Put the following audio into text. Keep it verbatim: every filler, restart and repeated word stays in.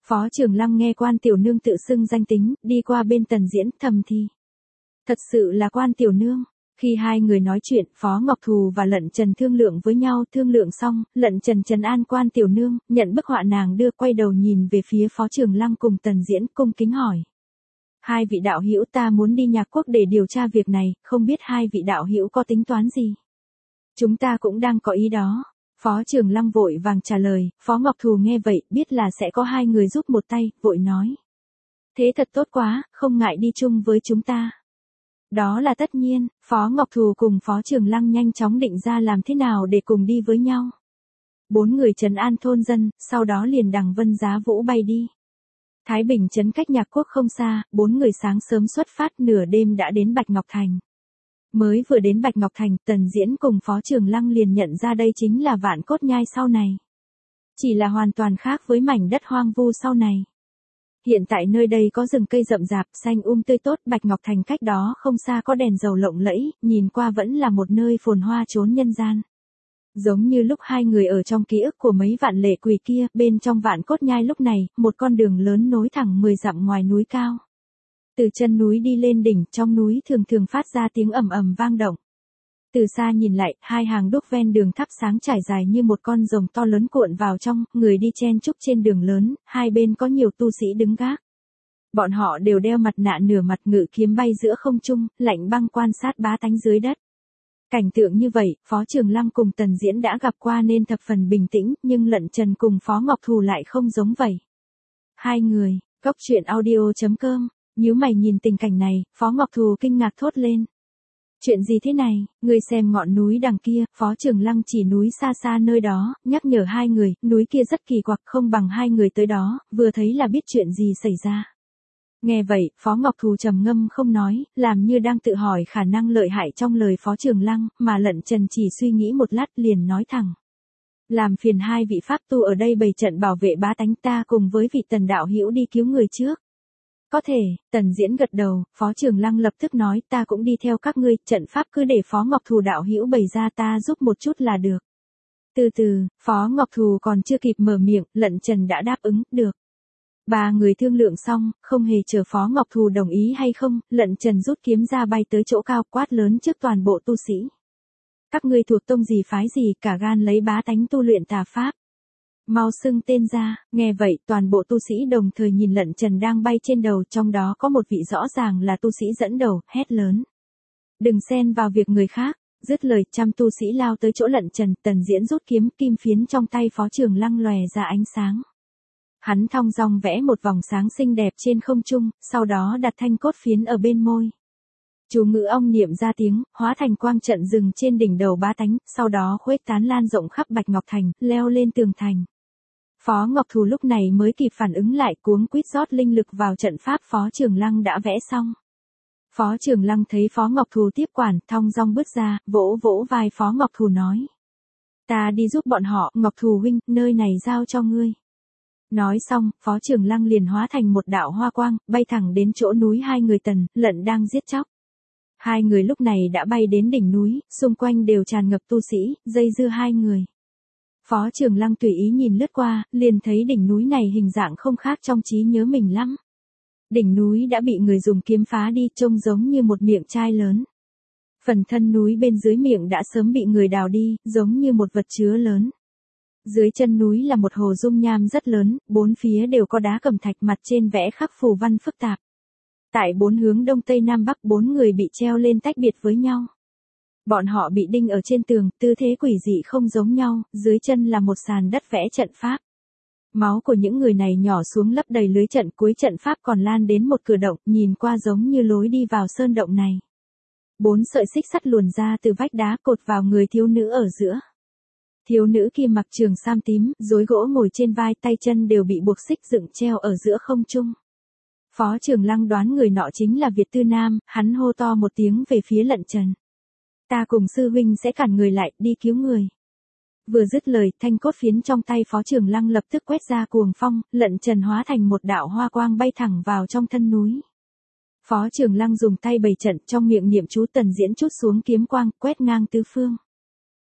Phó Trường Lăng nghe Quan tiểu nương tự xưng danh tính, đi qua bên Tần Diễn, thầm thì. Thật sự là Quan tiểu nương. Khi hai người nói chuyện, Phó Ngọc Thù và Lận Trần thương lượng với nhau, thương lượng xong, Lận Trần trấn an Quan tiểu nương, nhận bức họa nàng đưa, quay đầu nhìn về phía Phó Trường Lăng cùng Tần Diễn, cung kính hỏi. Hai vị đạo hữu, ta muốn đi Nhạc Quốc để điều tra việc này, không biết hai vị đạo hữu có tính toán gì? Chúng ta cũng đang có ý đó. Phó Trường Lăng vội vàng trả lời, Phó Ngọc Thù nghe vậy, biết là sẽ có hai người giúp một tay, vội nói. Thế thật tốt quá, không ngại đi chung với chúng ta. Đó là tất nhiên, Phó Ngọc Thù cùng Phó Trường Lăng nhanh chóng định ra làm thế nào để cùng đi với nhau. Bốn người trấn an thôn dân, sau đó liền đằng Vân Giá Vũ bay đi. Thái Bình trấn cách Nhạc Quốc không xa, bốn người sáng sớm xuất phát, nửa đêm đã đến Bạch Ngọc Thành. Mới vừa đến Bạch Ngọc Thành, Tần Diễn cùng Phó Trường Lăng liền nhận ra đây chính là Vạn Cốt Nhai sau này. Chỉ là hoàn toàn khác với mảnh đất hoang vu sau này. Hiện tại nơi đây có rừng cây rậm rạp, xanh um tươi tốt, Bạch Ngọc Thành cách đó không xa có đèn dầu lộng lẫy, nhìn qua vẫn là một nơi phồn hoa chốn nhân gian. Giống như lúc hai người ở trong ký ức của mấy vạn lệ quỷ kia, bên trong Vạn Cốt Nhai lúc này, một con đường lớn nối thẳng mười dặm ngoài núi cao. Từ chân núi đi lên đỉnh, trong núi thường thường phát ra tiếng ầm ầm vang động. Từ xa nhìn lại, hai hàng đúc ven đường thắp sáng trải dài như một con rồng to lớn cuộn vào trong, người đi chen chúc trên đường lớn, hai bên có nhiều tu sĩ đứng gác. Bọn họ đều đeo mặt nạ nửa mặt, ngự kiếm bay giữa không trung, lạnh băng quan sát bá tánh dưới đất. Cảnh tượng như vậy, Phó Trường Lăng cùng Tần Diễn đã gặp qua nên thập phần bình tĩnh, nhưng Lận Trần cùng Phó Ngọc Thù lại không giống vậy. Hai người, Cốc Truyện Audio chấm com, nhíu mày nhìn tình cảnh này, Phó Ngọc Thù kinh ngạc thốt lên. Chuyện gì thế này, người xem ngọn núi đằng kia, Phó Trường Lăng chỉ núi xa xa nơi đó, nhắc nhở hai người, núi kia rất kỳ quặc, không bằng hai người tới đó, vừa thấy là biết chuyện gì xảy ra. Nghe vậy, Phó Ngọc Thù trầm ngâm không nói, làm như đang tự hỏi khả năng lợi hại trong lời Phó Trường Lăng, mà Lận Trần chỉ suy nghĩ một lát liền nói thẳng. Làm phiền hai vị pháp tu ở đây bày trận bảo vệ bá tánh, ta cùng với vị Tần đạo hữu đi cứu người trước. Có thể, Tần Diễn gật đầu, Phó Trường Lăng lập tức nói, ta cũng đi theo các ngươi, trận pháp cứ để Phó Ngọc Thù đạo hữu bày ra, ta giúp một chút là được. Từ từ, Phó Ngọc Thù còn chưa kịp mở miệng, Lận Trần đã đáp ứng, được. Ba người thương lượng xong, không hề chờ Phó Ngọc Thù đồng ý hay không, Lận Trần rút kiếm ra bay tới chỗ cao, quát lớn trước toàn bộ tu sĩ. Các ngươi thuộc tông gì phái gì, cả gan lấy bá tánh tu luyện tà pháp. Mau xưng tên ra, nghe vậy toàn bộ tu sĩ đồng thời nhìn Lận Trần đang bay trên đầu, trong đó có một vị rõ ràng là tu sĩ dẫn đầu, hét lớn. Đừng xen vào việc người khác, dứt lời trăm tu sĩ lao tới chỗ Lận Trần, Tần Diễn rút kiếm, kim phiến trong tay Phó Trường Lăng lòe ra ánh sáng. Hắn thong dong vẽ một vòng sáng xinh đẹp trên không trung, sau đó đặt thanh cốt phiến ở bên môi. Chú ngữ ong niệm ra tiếng, hóa thành quang trận rừng trên đỉnh đầu bá tánh, sau đó khuếch tán lan rộng khắp Bạch Ngọc Thành, leo lên tường thành. Phó Ngọc Thù lúc này mới kịp phản ứng lại, cuống quýt rót linh lực vào trận pháp Phó Trường Lăng đã vẽ xong. Phó Trường Lăng thấy Phó Ngọc Thù tiếp quản, thong dong bước ra, vỗ vỗ vai Phó Ngọc Thù nói. Ta đi giúp bọn họ, Ngọc Thù huynh, nơi này giao cho ngươi. Nói xong, Phó Trường Lăng liền hóa thành một đạo hoa quang, bay thẳng đến chỗ núi hai người Tần, Lận đang giết chóc. Hai người lúc này đã bay đến đỉnh núi, xung quanh đều tràn ngập tu sĩ, dây dưa hai người. Phó Trường Lăng tùy ý nhìn lướt qua, liền thấy đỉnh núi này hình dạng không khác trong trí nhớ mình lắm. Đỉnh núi đã bị người dùng kiếm phá đi, trông giống như một miệng chai lớn. Phần thân núi bên dưới miệng đã sớm bị người đào đi, giống như một vật chứa lớn. Dưới chân núi là một hồ dung nham rất lớn, bốn phía đều có đá cẩm thạch, mặt trên vẽ khắc phù văn phức tạp. Tại bốn hướng đông tây nam bắc, bốn người bị treo lên tách biệt với nhau. Bọn họ bị đinh ở trên tường, tư thế quỷ dị không giống nhau, dưới chân là một sàn đất vẽ trận pháp. Máu của những người này nhỏ xuống lấp đầy lưới trận, cuối trận pháp còn lan đến một cửa động, nhìn qua giống như lối đi vào sơn động này. Bốn sợi xích sắt luồn ra từ vách đá cột vào người thiếu nữ ở giữa. Thiếu nữ kia mặc trường sam tím, rối gỗ ngồi trên vai, tay chân đều bị buộc xích dựng treo ở giữa không trung. Phó Trường Lăng đoán người nọ chính là Việt Tư Nam, hắn hô to một tiếng về phía Lận Trần. Ta cùng sư huynh sẽ cản người lại, đi cứu người. Vừa dứt lời, thanh cốt phiến trong tay Phó Trường Lăng lập tức quét ra cuồng phong, Lận Trần hóa thành một đạo hoa quang bay thẳng vào trong thân núi. Phó Trường Lăng dùng tay bày trận, trong miệng niệm chú, Tần Diễn chút xuống kiếm quang, quét ngang tứ phương.